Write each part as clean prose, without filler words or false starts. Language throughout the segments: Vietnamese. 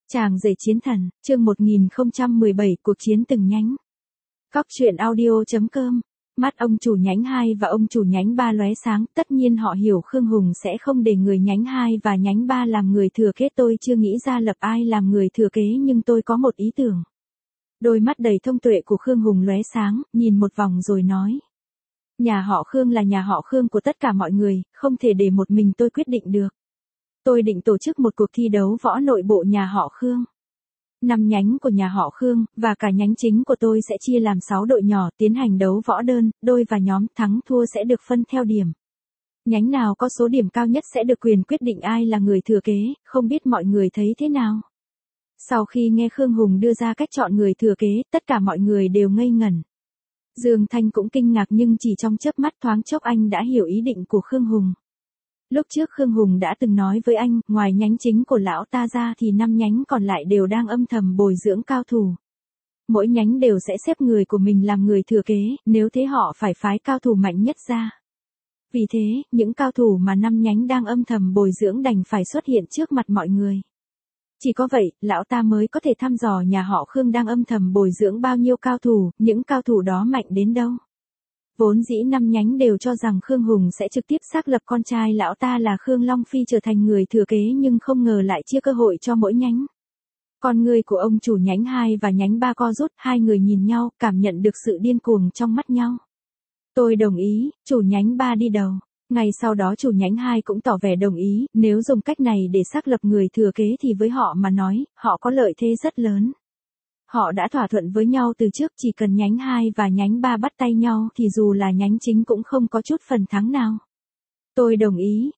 Chàng rể chiến thần, chương 1017, cuộc chiến từng nhánh. Cóc truyện audio.com. Mắt ông chủ nhánh 2 và ông chủ nhánh 3 lóe sáng, tất nhiên họ hiểu Khương Hùng sẽ không để người nhánh 2 và nhánh 3 làm người thừa kế. Tôi chưa nghĩ ra lập ai làm người thừa kế, nhưng tôi có một ý tưởng. Đôi mắt đầy thông tuệ của Khương Hùng lóe sáng, nhìn một vòng rồi nói. Nhà họ Khương là nhà họ Khương của tất cả mọi người, không thể để một mình tôi quyết định được. Tôi định tổ chức một cuộc thi đấu võ nội bộ nhà họ Khương. 5 nhánh của nhà họ Khương, và cả nhánh chính của tôi sẽ chia làm 6 đội nhỏ tiến hành đấu võ đơn, đôi và nhóm, thắng thua sẽ được phân theo điểm. Nhánh nào có số điểm cao nhất sẽ được quyền quyết định ai là người thừa kế, không biết mọi người thấy thế nào. Sau khi nghe Khương Hùng đưa ra cách chọn người thừa kế, tất cả mọi người đều ngây ngẩn. Dương Thanh cũng kinh ngạc, nhưng chỉ trong chớp mắt thoáng chốc anh đã hiểu ý định của Khương Hùng. Lúc trước Khương Hùng đã từng nói với anh, ngoài nhánh chính của lão ta ra thì 5 nhánh còn lại đều đang âm thầm bồi dưỡng cao thủ. Mỗi nhánh đều sẽ xếp người của mình làm người thừa kế, nếu thế họ phải phái cao thủ mạnh nhất ra. Vì thế, những cao thủ mà 5 nhánh đang âm thầm bồi dưỡng đành phải xuất hiện trước mặt mọi người. Chỉ có vậy, lão ta mới có thể thăm dò nhà họ Khương đang âm thầm bồi dưỡng bao nhiêu cao thủ, những cao thủ đó mạnh đến đâu. Vốn dĩ 5 nhánh đều cho rằng Khương Hùng sẽ trực tiếp xác lập con trai lão ta là Khương Long Phi trở thành người thừa kế, nhưng không ngờ lại chia cơ hội cho mỗi nhánh. Con người của ông chủ nhánh 2 và nhánh 3 co rút, hai người nhìn nhau, cảm nhận được sự điên cuồng trong mắt nhau. Tôi đồng ý, chủ nhánh 3 đi đầu. Ngay sau đó chủ nhánh 2 cũng tỏ vẻ đồng ý, nếu dùng cách này để xác lập người thừa kế thì với họ mà nói, họ có lợi thế rất lớn. Họ đã thỏa thuận với nhau từ trước, chỉ cần nhánh 2 và nhánh 3 bắt tay nhau thì dù là nhánh chính cũng không có chút phần thắng nào. Tôi đồng ý,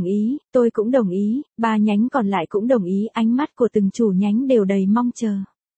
tôi cũng đồng ý, 3 nhánh còn lại cũng đồng ý, ánh mắt của từng chủ nhánh đều đầy mong chờ.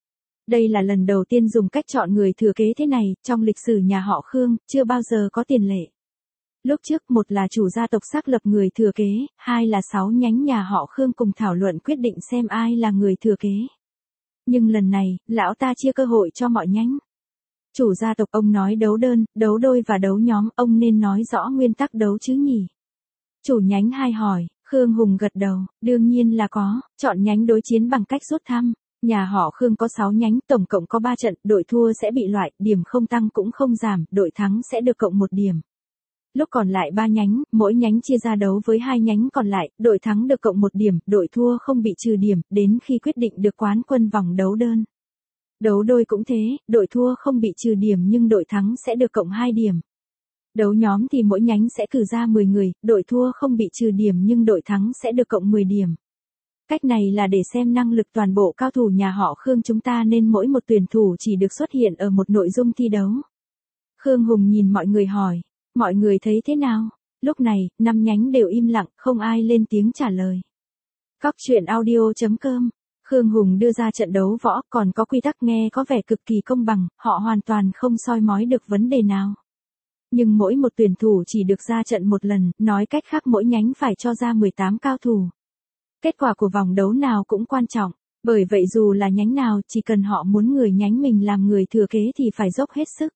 Đây là lần đầu tiên dùng cách chọn người thừa kế thế này, trong lịch sử nhà họ Khương, chưa bao giờ có tiền lệ. Lúc trước, một là chủ gia tộc xác lập người thừa kế, 2 là 6 nhánh nhà họ Khương cùng thảo luận quyết định xem ai là người thừa kế. Nhưng lần này, lão ta chia cơ hội cho mọi nhánh. Chủ gia tộc ông nói đấu đơn, đấu đôi và đấu nhóm, ông nên nói rõ nguyên tắc đấu chứ nhỉ? Chủ nhánh 2 hỏi, Khương Hùng gật đầu, đương nhiên là có, chọn nhánh đối chiến bằng cách rút thăm. Nhà họ Khương có 6 nhánh, tổng cộng có 3 trận, đội thua sẽ bị loại, điểm không tăng cũng không giảm, đội thắng sẽ được cộng 1 điểm. Lúc còn lại 3 nhánh, mỗi nhánh chia ra đấu với 2 nhánh còn lại, đội thắng được cộng 1 điểm, đội thua không bị trừ điểm, đến khi quyết định được quán quân vòng đấu đơn. Đấu đôi cũng thế, đội thua không bị trừ điểm nhưng đội thắng sẽ được cộng 2 điểm. Đấu nhóm thì mỗi nhánh sẽ cử ra 10 người, đội thua không bị trừ điểm nhưng đội thắng sẽ được cộng 10 điểm. Cách này là để xem năng lực toàn bộ cao thủ nhà họ Khương chúng ta, nên mỗi một tuyển thủ chỉ được xuất hiện ở một nội dung thi đấu. Khương Hùng nhìn mọi người hỏi. Mọi người thấy thế nào? Lúc này, 5 nhánh đều im lặng, không ai lên tiếng trả lời. Cóc truyện audio.com. Khương Hùng đưa ra trận đấu võ, còn có quy tắc nghe có vẻ cực kỳ công bằng, họ hoàn toàn không soi mói được vấn đề nào. Nhưng mỗi một tuyển thủ chỉ được ra trận một lần, nói cách khác mỗi nhánh phải cho ra 18 cao thủ. Kết quả của vòng đấu nào cũng quan trọng, bởi vậy dù là nhánh nào, chỉ cần họ muốn người nhánh mình làm người thừa kế thì phải dốc hết sức.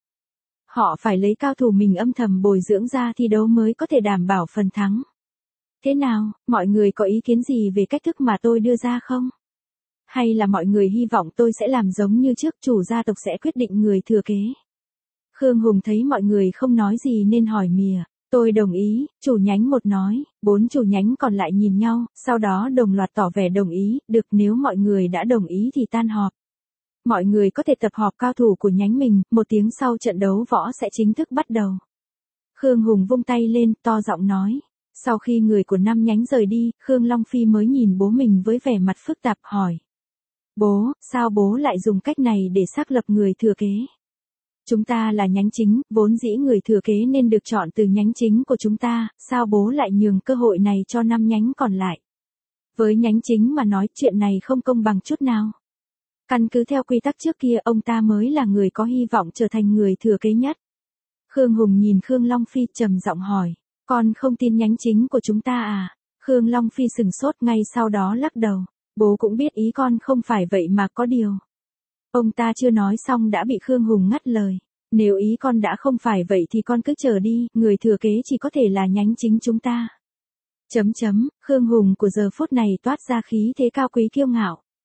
Họ phải lấy cao thủ mình âm thầm bồi dưỡng ra thi đấu mới có thể đảm bảo phần thắng. Thế nào, mọi người có ý kiến gì về cách thức mà tôi đưa ra không? Hay là mọi người hy vọng tôi sẽ làm giống như trước, chủ gia tộc sẽ quyết định người thừa kế? Khương Hùng thấy mọi người không nói gì nên hỏi mỉa. Tôi đồng ý, chủ nhánh 1 nói, 4 chủ nhánh còn lại nhìn nhau, sau đó đồng loạt tỏ vẻ đồng ý, được, nếu mọi người đã đồng ý thì tan họp. Mọi người có thể tập họp cao thủ của nhánh mình, 1 tiếng sau trận đấu võ sẽ chính thức bắt đầu. Khương Hùng vung tay lên, to giọng nói. Sau khi người của 5 nhánh rời đi, Khương Long Phi mới nhìn bố mình với vẻ mặt phức tạp hỏi. Bố, sao bố lại dùng cách này để xác lập người thừa kế? Chúng ta là nhánh chính, vốn dĩ người thừa kế nên được chọn từ nhánh chính của chúng ta, sao bố lại nhường cơ hội này cho 5 nhánh còn lại? Với nhánh chính mà nói, chuyện này không công bằng chút nào. Căn cứ theo quy tắc trước kia, ông ta mới là người có hy vọng trở thành người thừa kế nhất. Khương Hùng nhìn Khương Long Phi trầm giọng hỏi, con không tin nhánh chính của chúng ta à? Khương Long Phi sừng sốt, ngay sau đó lắc đầu, bố cũng biết ý con không phải vậy mà, có điều. Ông ta chưa nói xong đã bị Khương Hùng ngắt lời, nếu ý con đã không phải vậy thì con cứ chờ đi, người thừa kế chỉ có thể là nhánh chính chúng ta. Khương Hùng của giờ phút này toát ra khí thế cao quý kiêu ngạo.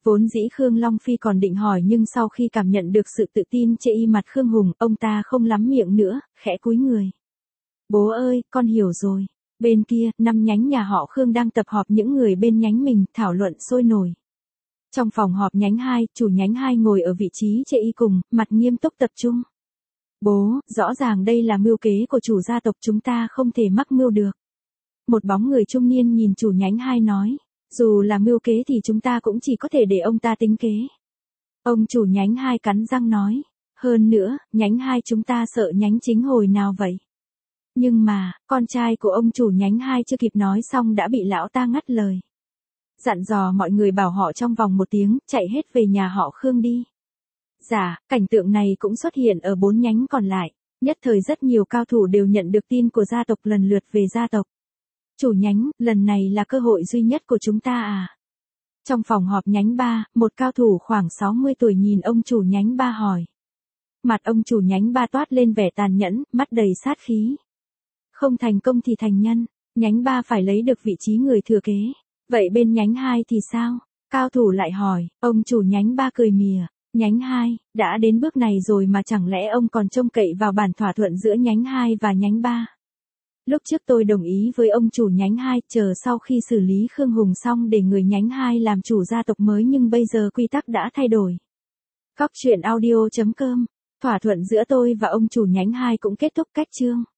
Vốn dĩ Khương Long Phi còn định hỏi nhưng sau khi cảm nhận được sự tự tin trên y mặt Khương Hùng, ông ta không lắm miệng nữa, khẽ cúi người. Bố ơi, con hiểu rồi. Bên kia, 5 nhánh nhà họ Khương đang tập họp những người bên nhánh mình, thảo luận sôi nổi. Trong phòng họp nhánh 2, chủ nhánh 2 ngồi ở vị trí trên y cùng, mặt nghiêm túc tập trung. Bố, rõ ràng đây là mưu kế của chủ gia tộc, chúng ta không thể mắc mưu được. Một bóng người trung niên nhìn chủ nhánh 2 nói. Dù là mưu kế thì chúng ta cũng chỉ có thể để ông ta tính kế. Ông chủ nhánh 2 cắn răng nói. Hơn nữa, nhánh 2 chúng ta sợ nhánh chính hồi nào vậy? Nhưng mà, con trai của ông chủ nhánh 2 chưa kịp nói xong đã bị lão ta ngắt lời. Dặn dò mọi người bảo họ trong vòng 1 tiếng, chạy hết về nhà họ Khương đi. Dạ, cảnh tượng này cũng xuất hiện ở 4 nhánh còn lại. Nhất thời rất nhiều cao thủ đều nhận được tin của gia tộc lần lượt về gia tộc. Chủ nhánh, lần này là cơ hội duy nhất của chúng ta à? Trong phòng họp nhánh 3, một cao thủ khoảng 60 tuổi nhìn ông chủ nhánh 3 hỏi. Mặt ông chủ nhánh 3 toát lên vẻ tàn nhẫn, mắt đầy sát khí. Không thành công thì thành nhân, nhánh 3 phải lấy được vị trí người thừa kế. Vậy bên nhánh 2 thì sao? Cao thủ lại hỏi, ông chủ nhánh 3 cười mỉa. Nhánh 2, đã đến bước này rồi mà chẳng lẽ ông còn trông cậy vào bản thỏa thuận giữa nhánh 2 và nhánh 3? Lúc trước tôi đồng ý với ông chủ nhánh 2 chờ sau khi xử lý Khương Hùng xong để người nhánh 2 làm chủ gia tộc mới nhưng bây giờ quy tắc đã thay đổi. Cóc truyện audio.com, thỏa thuận giữa tôi và ông chủ nhánh 2 cũng kết thúc cách chương.